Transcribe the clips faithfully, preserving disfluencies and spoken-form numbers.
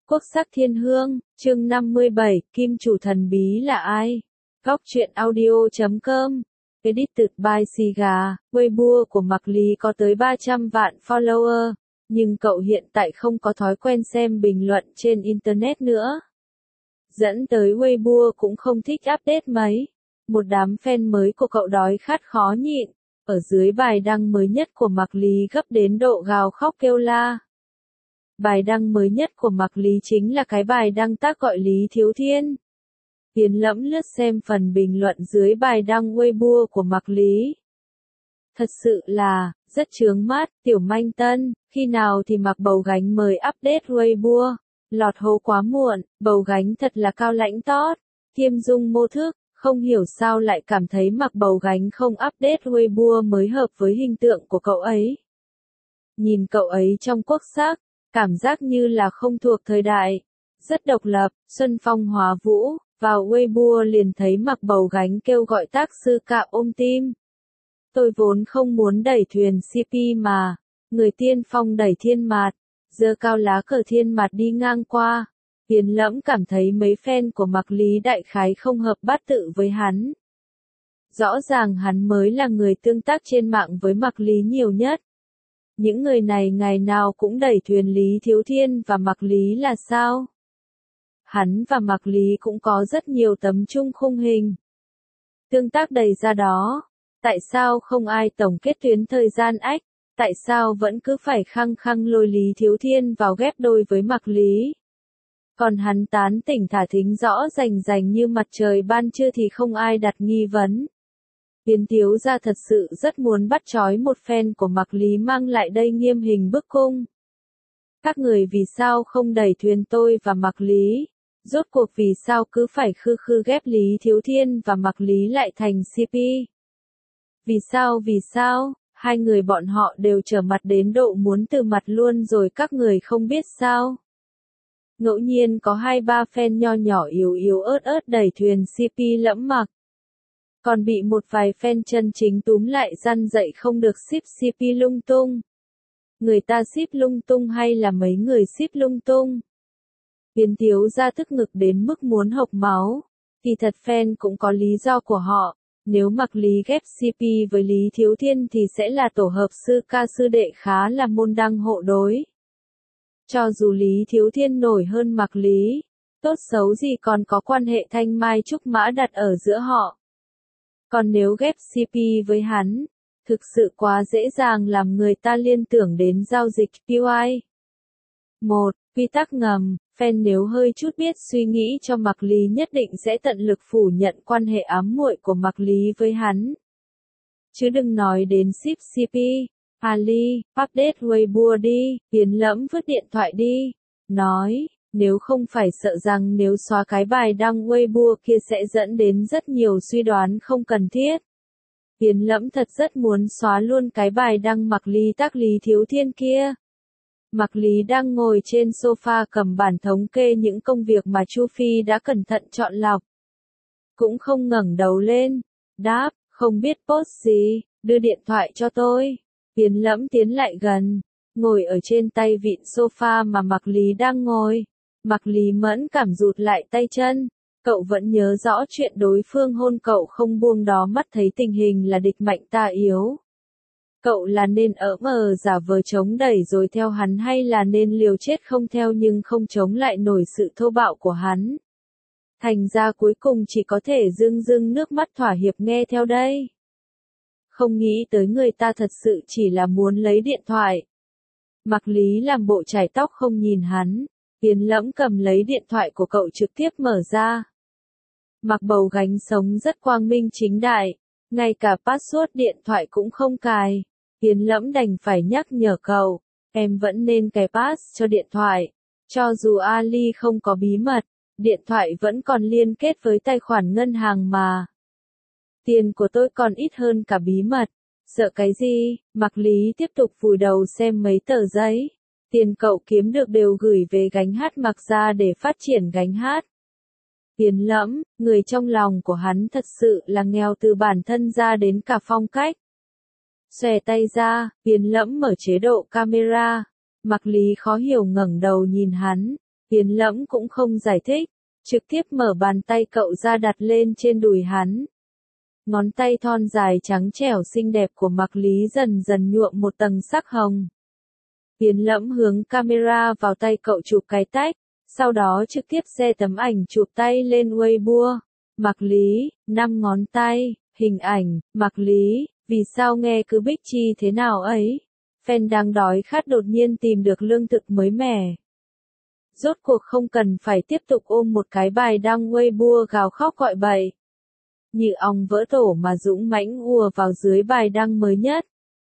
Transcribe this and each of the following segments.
Quốc sắc thiên hương, chương năm mươi bảy, kim chủ thần bí là ai? Góc truyện audio chấm com. Edited by Siga, Weibo của Mạc Lý có tới ba trăm vạn follower, nhưng cậu hiện tại không có thói quen xem bình luận trên Internet nữa. Dẫn tới Weibo cũng không thích update mấy. Một đám fan mới của cậu đói khát khó nhịn, ở dưới bài đăng mới nhất của Mạc Lý gấp đến độ gào khóc kêu la. Bài đăng mới nhất của Mạc Lý chính là cái bài đăng tác gọi Lý Thiếu Thiên. Tiến lẫm lướt xem phần bình luận dưới bài đăng Weibo của Mạc Lý. Thật sự là, rất chướng mắt, tiểu manh tân, khi nào thì Mạc Bầu Gánh mời update Weibo, lọt hố quá muộn, Bầu Gánh thật là cao lãnh tót, kiêm dung mô thức, không hiểu sao lại cảm thấy Mạc Bầu Gánh không update Weibo mới hợp với hình tượng của cậu ấy. Nhìn cậu ấy trong quốc sắc, cảm giác như là không thuộc thời đại, rất độc lập, xuân phong hóa vũ, vào Weibo liền thấy Mạc Bầu Gánh kêu gọi tác sư cạ ôm tim. Tôi vốn không muốn đẩy thuyền xê pê mà, người tiên phong đẩy thiên mạt, giơ cao lá cờ thiên mạt đi ngang qua. Tiến lẫm cảm thấy mấy fan của Mạc Lý đại khái không hợp bát tự với hắn. Rõ ràng hắn mới là người tương tác trên mạng với Mạc Lý nhiều nhất. Những người này ngày nào cũng đẩy thuyền Lý Thiếu Thiên và Mạc Lý là sao? Hắn và Mạc Lý cũng có rất nhiều tấm chung khung hình. Tương tác đầy ra đó. Tại sao không ai tổng kết tuyến thời gian ách? Tại sao vẫn cứ phải khăng khăng lôi Lý Thiếu Thiên vào ghép đôi với Mạc Lý? Còn hắn tán tỉnh thả thính rõ rành rành như mặt trời ban trưa thì không ai đặt nghi vấn. Tiến thiếu gia thật sự rất muốn bắt trói một fan của Mạc Lý mang lại đây nghiêm hình bức cung. Các người vì sao không đẩy thuyền tôi và Mạc Lý? Rốt cuộc vì sao cứ phải khư khư ghép Lý Thiếu Thiên và Mạc Lý lại thành xê pê? Vì sao vì sao? Hai người bọn họ đều trở mặt đến độ muốn từ mặt luôn rồi các người không biết sao? Ngẫu nhiên có hai ba fan nho nhỏ yếu yếu ớt ớt đẩy thuyền xê pê lẫm Mạc. Còn bị một vài fan chân chính túm lại răn dạy không được ship xê pê lung tung. Người ta ship lung tung hay là mấy người ship lung tung? Tiến thiếu gia tức ngực đến mức muốn hộc máu. Kỳ thật fan cũng có lý do của họ. Nếu Mạc Lý ghép xê pê với Lý Thiếu Thiên thì sẽ là tổ hợp sư ca sư đệ khá là môn đăng hộ đối. Cho dù Lý Thiếu Thiên nổi hơn Mạc Lý, tốt xấu gì còn có quan hệ thanh mai trúc mã đặt ở giữa họ. Còn nếu ghép xê pê với hắn, thực sự quá dễ dàng làm người ta liên tưởng đến giao dịch pê i. một. Quy tắc ngầm, fan nếu hơi chút biết suy nghĩ cho Mạc Lý nhất định sẽ tận lực phủ nhận quan hệ ám muội của Mạc Lý với hắn. Chứ đừng nói đến ship xê pê. Ali, update Weibo đi, Tiến lẫm vứt điện thoại đi. Nói, nếu không phải sợ rằng nếu xóa cái bài đăng Weibo kia sẽ dẫn đến rất nhiều suy đoán không cần thiết. Tiến lẫm thật rất muốn xóa luôn cái bài đăng Mạc Lý tác Lý Thiếu Thiên kia. Mạc Lý đang ngồi trên sofa cầm bản thống kê những công việc mà Chu Phi đã cẩn thận chọn lọc. Cũng không ngẩng đầu lên. Đáp, không biết post gì, đưa điện thoại cho tôi. Tiến lẫm tiến lại gần, ngồi ở trên tay vịn sofa mà Mạc Lý đang ngồi. Mạc Lý mẫn cảm rụt lại tay chân. Cậu vẫn nhớ rõ chuyện đối phương hôn cậu không buông đó mắt thấy tình hình là địch mạnh ta yếu. Cậu là nên ở mờ giả vờ chống đẩy rồi theo hắn hay là nên liều chết không theo nhưng không chống lại nổi sự thô bạo của hắn. Thành ra cuối cùng chỉ có thể rưng rưng nước mắt thỏa hiệp nghe theo đây. Không nghĩ tới người ta thật sự chỉ là muốn lấy điện thoại. Mạc Lý làm bộ chải tóc không nhìn hắn. Tiến lẫm cầm lấy điện thoại của cậu trực tiếp mở ra. Mạc Bầu Gánh sống rất quang minh chính đại. Ngay cả password điện thoại cũng không cài. Tiến lẫm đành phải nhắc nhở cậu. Em vẫn nên cài pass cho điện thoại. Cho dù Ali không có bí mật, điện thoại vẫn còn liên kết với tài khoản ngân hàng mà. Tiền của tôi còn ít hơn cả bí mật. Sợ cái gì? Mạc Lý tiếp tục vùi đầu xem mấy tờ giấy. Tiền cậu kiếm được đều gửi về gánh hát Mạc ra để phát triển gánh hát. Tiến lẫm, người trong lòng của hắn thật sự là nghèo từ bản thân ra đến cả phong cách. Xòe tay ra, Tiến lẫm mở chế độ camera. Mạc Lý khó hiểu ngẩng đầu nhìn hắn. Tiến Lẫm cũng không giải thích, trực tiếp mở bàn tay cậu ra đặt lên trên đùi hắn. Ngón tay thon dài trắng trẻo xinh đẹp của Mạc Lý dần dần nhuộm một tầng sắc hồng. Tiến Lẫm hướng camera vào tay cậu chụp cái tách, sau đó trực tiếp share tấm ảnh chụp tay lên Weibo. Mạc Lý, năm ngón tay, hình ảnh, Mạc Lý, vì sao nghe cứ bích chi thế nào ấy? Fan đang đói khát đột nhiên tìm được lương thực mới mẻ. Rốt cuộc không cần phải tiếp tục ôm một cái bài đăng Weibo gào khóc gọi bậy. Như ong vỡ tổ mà dũng mãnh ùa vào dưới bài đăng mới nhất.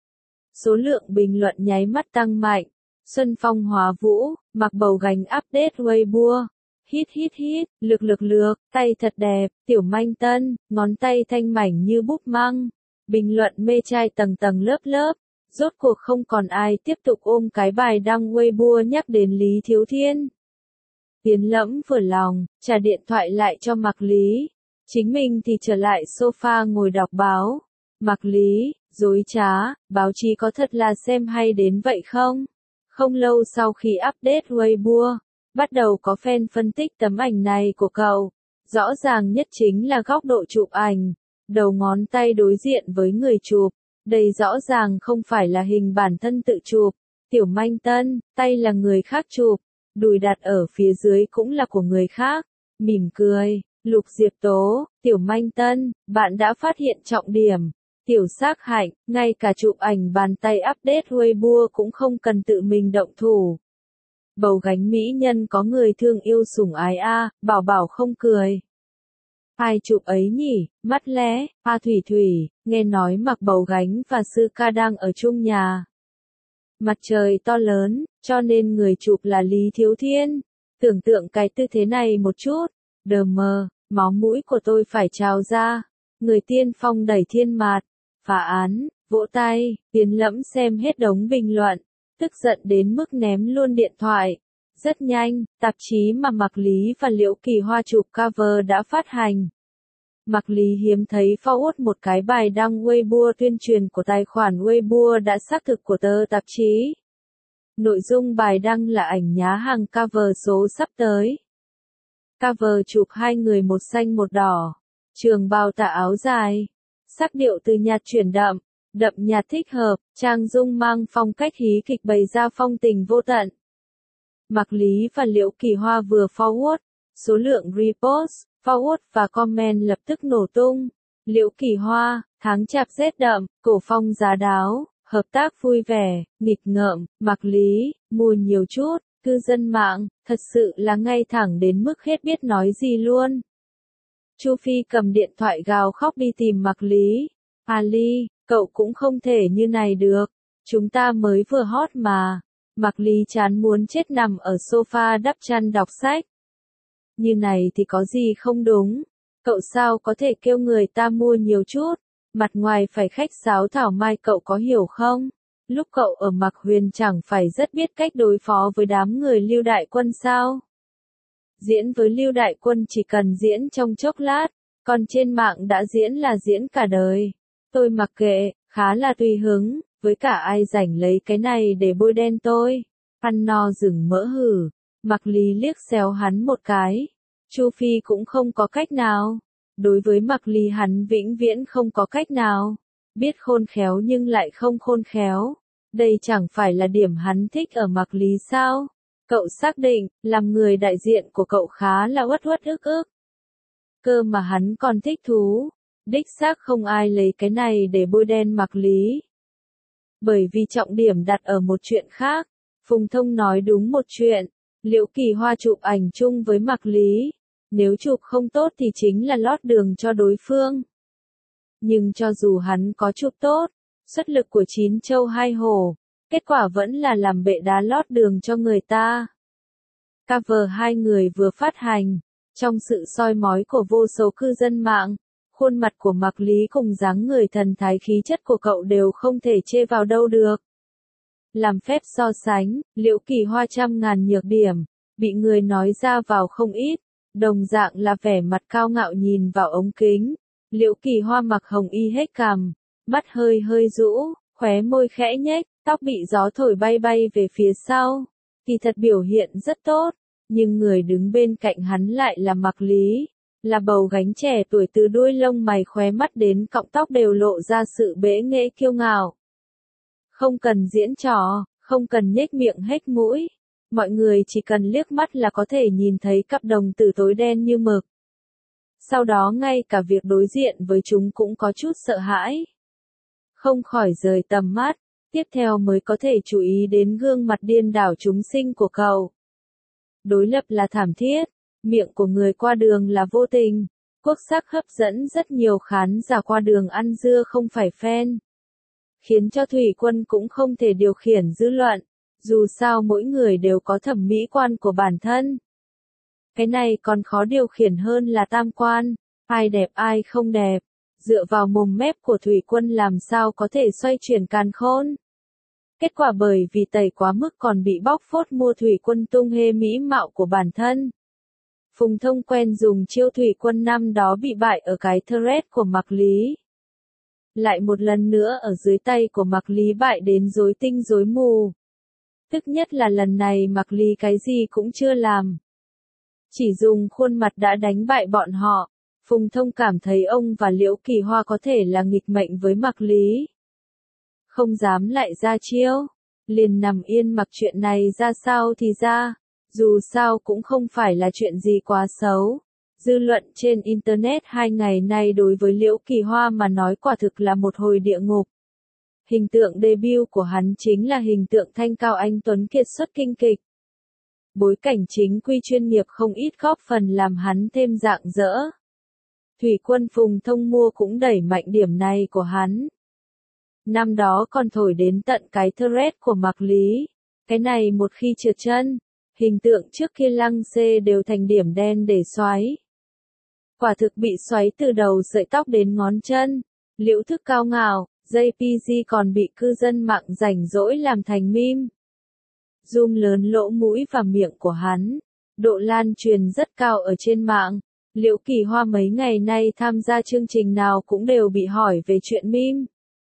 Số lượng bình luận nháy mắt tăng mạnh. Xuân phong hóa vũ, mặc bầu gánh update Weibo. Hít hít hít, lược lược lược, tay thật đẹp, tiểu manh tân, ngón tay thanh mảnh như búp măng. Bình luận mê trai tầng tầng lớp lớp. Rốt cuộc không còn ai tiếp tục ôm cái bài đăng Weibo nhắc đến Lý Thiếu Thiên. Tiến Lẫm vừa lòng, trả điện thoại lại cho Mạc Lý. Chính mình thì trở lại sofa ngồi đọc báo. Mạc Lý, dối trá, báo chí có thật là xem hay đến vậy không? Không lâu sau khi update Weibo, bắt đầu có fan phân tích tấm ảnh này của cậu. Rõ ràng nhất chính là góc độ chụp ảnh. Đầu ngón tay đối diện với người chụp. Đây rõ ràng không phải là hình bản thân tự chụp. Tiểu manh tân, tay là người khác chụp. Đùi đặt ở phía dưới cũng là của người khác. Mỉm cười, Lục Diệp Tố, Tiểu manh tân, bạn đã phát hiện trọng điểm. Tiểu Sắc Hạnh, ngay cả chụp ảnh bàn tay update Weibo cũng không cần tự mình động thủ. Bầu gánh mỹ nhân có người thương yêu sủng ái a, bảo bảo không cười. Ai chụp ấy nhỉ, mắt lé, A Thủy Thủy, nghe nói Mặc Bầu Gánh và Sư Ca đang ở chung nhà. Mặt trời to lớn, cho nên người chụp là Lý Thiếu Thiên. Tưởng tượng cái tư thế này một chút, đờ mờ, máu mũi của tôi phải trào ra. Người tiên phong đẩy thiên mạt, phá án, vỗ tay, Tiến Lẫm xem hết đống bình luận, tức giận đến mức ném luôn điện thoại. Rất nhanh, tạp chí mà Mạc Lý và Liễu Kỳ Hoa chụp cover đã phát hành. Mạc Lý hiếm thấy forward một cái bài đăng Weibo tuyên truyền của tài khoản Weibo đã xác thực của tờ tạp chí. Nội dung bài đăng là ảnh nhá hàng cover số sắp tới. Cover chụp hai người một xanh một đỏ, trường bào tà áo dài, sắc điệu từ nhạt chuyển đậm, đậm nhạt thích hợp, trang dung mang phong cách hí kịch bày ra phong tình vô tận. Mạc Lý và Liễu Kỳ Hoa vừa forward, số lượng repost, forward và comment lập tức nổ tung. Liễu Kỳ Hoa, tháng chạp rét đậm, cổ phong giá đáo, hợp tác vui vẻ, nghịch ngợm, Mạc Lý, mùi nhiều chút, cư dân mạng, thật sự là ngay thẳng đến mức hết biết nói gì luôn. Chu Phi cầm điện thoại gào khóc đi tìm Mạc Lý. Ali, cậu cũng không thể như này được. Chúng ta mới vừa hot mà. Mạc Lý chán muốn chết nằm ở sofa đắp chăn đọc sách. Như này thì có gì không đúng. Cậu sao có thể kêu người ta mua nhiều chút. Mặt ngoài phải khách sáo thảo mai cậu có hiểu không? Lúc cậu ở Mạc Huyền chẳng phải rất biết cách đối phó với đám người Lưu Đại Quân sao? Diễn với Lưu Đại Quân chỉ cần diễn trong chốc lát, còn trên mạng đã diễn là diễn cả đời. Tôi mặc kệ, khá là tùy hứng, với cả ai rảnh lấy cái này để bôi đen tôi. Ăn no rừng mỡ hử. Mạc Lý liếc xéo hắn một cái. Chu Phi cũng không có cách nào. Đối với Mạc Lý hắn vĩnh viễn không có cách nào. Biết khôn khéo nhưng lại không khôn khéo. Đây chẳng phải là điểm hắn thích ở Mạc Lý sao? Cậu xác định, làm người đại diện của cậu khá là uất uất ức ức. Cơ mà hắn còn thích thú. Đích xác không ai lấy cái này để bôi đen Mạc Lý. Bởi vì trọng điểm đặt ở một chuyện khác. Phùng Thông nói đúng một chuyện. Liễu Kỳ Hoa chụp ảnh chung với Mạc Lý. Nếu chụp không tốt thì chính là lót đường cho đối phương. Nhưng cho dù hắn có chụp tốt, xuất lực của chín châu hai hổ, kết quả vẫn là làm bệ đá lót đường cho người ta. Cover hai người vừa phát hành, trong sự soi mói của vô số cư dân mạng, khuôn mặt của Mạc Lý cùng dáng người thần thái khí chất của cậu đều không thể chê vào đâu được. Làm phép so sánh, Liễu Kỳ Hoa trăm ngàn nhược điểm, bị người nói ra vào không ít, đồng dạng là vẻ mặt cao ngạo nhìn vào ống kính. Liễu Kỳ Hoa mặc hồng y hết cằm, mắt hơi hơi rũ, khóe môi khẽ nhếch, tóc bị gió thổi bay bay về phía sau. Kỳ thật biểu hiện rất tốt, Nhưng người đứng bên cạnh hắn lại là Mạc Lý, là bầu gánh trẻ tuổi từ đuôi lông mày khóe mắt đến cọng tóc đều lộ ra sự bẽ nghễ kiêu ngạo. Không cần diễn trò, không cần nhếch miệng hết mũi, mọi người chỉ cần liếc mắt là có thể nhìn thấy cặp đồng tử tối đen như mực. Sau đó ngay cả việc đối diện với chúng cũng có chút sợ hãi. Không khỏi rời tầm mắt, tiếp theo mới có thể chú ý đến gương mặt điên đảo chúng sinh của cậu. Đối lập là thảm thiết, miệng của người qua đường là vô tình, quốc sắc hấp dẫn rất nhiều khán giả qua đường ăn dưa không phải fan. Khiến cho Thủy Quân cũng không thể điều khiển dư luận, dù sao mỗi người đều có thẩm mỹ quan của bản thân. Cái này còn khó điều khiển hơn là tam quan, ai đẹp ai không đẹp, dựa vào mồm mép của Thủy Quân làm sao có thể xoay chuyển càn khôn. Kết quả bởi vì tẩy quá mức còn bị bóc phốt mua Thủy Quân tung hê mỹ mạo của bản thân. Phùng Thông quen dùng chiêu Thủy Quân năm đó bị bại ở cái thread của Mạc Lý. Lại một lần nữa ở dưới tay của Mạc Lý bại đến rối tinh rối mù. Tức nhất là lần này Mạc Lý cái gì cũng chưa làm. Chỉ dùng khuôn mặt đã đánh bại bọn họ. Phùng Thông cảm thấy ông và Liễu Kỳ Hoa có thể là nghịch mệnh với Mạc Lý. Không dám lại ra chiêu, liền nằm yên mặc chuyện này ra sao thì ra, dù sao cũng không phải là chuyện gì quá xấu. Dư luận trên Internet hai ngày nay đối với Liễu Kỳ Hoa mà nói quả thực là một hồi địa ngục. Hình tượng debut của hắn chính là hình tượng thanh cao anh tuấn kiệt xuất kinh kịch. Bối cảnh chính quy chuyên nghiệp không ít góp phần làm hắn thêm rạng rỡ. Thủy Quân Phùng Thông mua cũng đẩy mạnh điểm này của hắn. Năm đó còn thổi đến tận cái thread của Mạc Lý. Cái này một khi trượt chân, hình tượng trước kia lăng xê đều thành điểm đen để xoáy. Quả thực bị xoáy từ đầu sợi tóc đến ngón chân. Liễu Thức cao ngạo, gi pê giê còn bị cư dân mạng rảnh rỗi làm thành meme. Zoom lớn lỗ mũi và miệng của hắn. Độ lan truyền rất cao ở trên mạng. Liễu Kỳ Hoa mấy ngày nay tham gia chương trình nào cũng đều bị hỏi về chuyện meme.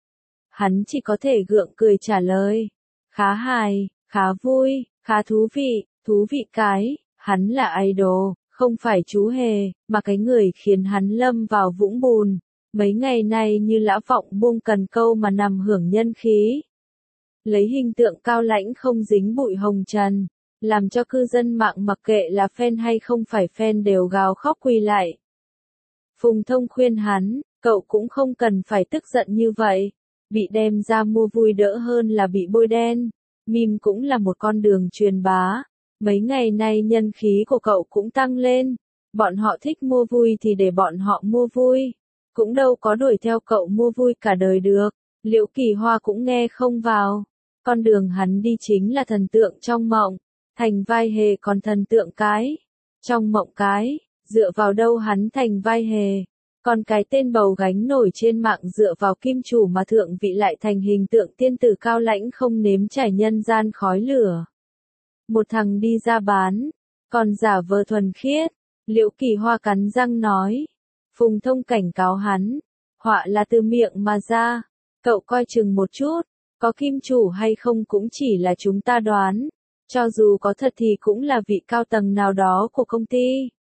Hắn chỉ có thể gượng cười trả lời. Khá hài, khá vui, khá thú vị, thú vị cái, hắn là idol, không phải chú hề, mà cái người khiến hắn lâm vào vũng bùn. Mấy ngày nay như lã vọng buông cần câu mà nằm hưởng nhân khí. Lấy hình tượng cao lãnh không dính bụi hồng trần, làm cho cư dân mạng mặc kệ là fan hay không phải fan đều gào khóc quỳ lại. Phùng Thông khuyên hắn, cậu cũng không cần phải tức giận như vậy. Bị đem ra mua vui đỡ hơn là bị bôi đen. Meme cũng là một con đường truyền bá. Mấy ngày nay nhân khí của cậu cũng tăng lên. Bọn họ thích mua vui thì để bọn họ mua vui. Cũng đâu có đuổi theo cậu mua vui cả đời được. Liễu Kỳ Hoa cũng nghe không vào. Con đường hắn đi chính là thần tượng trong mộng. Thành vai hề còn thần tượng cái. Trong mộng cái, dựa vào đâu hắn thành vai hề. Còn cái tên bầu gánh nổi trên mạng dựa vào kim chủ mà thượng vị lại thành hình tượng tiên tử cao lãnh không nếm trải nhân gian khói lửa. Một thằng đi ra bán, còn giả vờ thuần khiết. Liễu Kỳ Hoa cắn răng nói. Phùng Thông cảnh cáo hắn. Họa là từ miệng mà ra. Cậu coi chừng một chút. Có kim chủ hay không cũng chỉ là chúng ta đoán. Cho dù có thật thì cũng là vị cao tầng nào đó của công ty.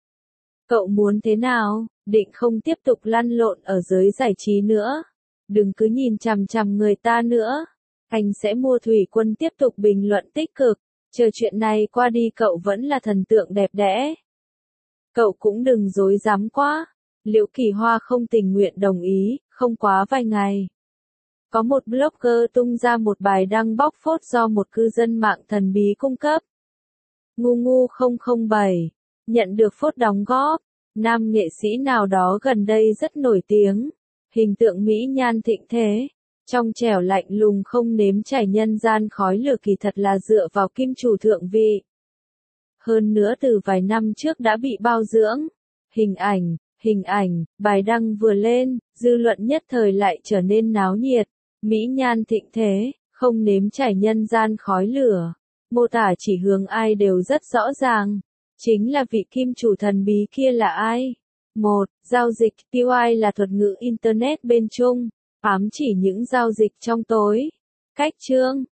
Cậu muốn thế nào? Định không tiếp tục lăn lộn ở giới giải trí nữa. Đừng cứ nhìn chằm chằm người ta nữa. Anh sẽ mua Thủy Quân tiếp tục bình luận tích cực. Chờ chuyện này qua đi cậu vẫn là thần tượng đẹp đẽ. Cậu cũng đừng dối dám quá. Liễu Kỳ Hoa không tình nguyện đồng ý, không quá vài ngày. Có một blogger tung ra một bài đăng bóc phốt do một cư dân mạng thần bí cung cấp. Ngu ngu không không bảy. Nhận được phốt đóng góp. Nam nghệ sĩ nào đó gần đây rất nổi tiếng. Hình tượng mỹ nhan thịnh thế. Trong trẻo lạnh lùng không nếm trải nhân gian khói lửa kỳ thật là dựa vào kim chủ thượng vị. Hơn nữa từ vài năm trước đã bị bao dưỡng. Hình ảnh, hình ảnh, bài đăng vừa lên, dư luận nhất thời lại trở nên náo nhiệt. Mỹ nhan thịnh thế, không nếm trải nhân gian khói lửa. Mô tả chỉ hướng ai đều rất rõ ràng. Chính là vị kim chủ thần bí kia là ai? một. Giao dịch pê i là thuật ngữ Internet bên Trung, ám chỉ những giao dịch trong tối. Cách chương,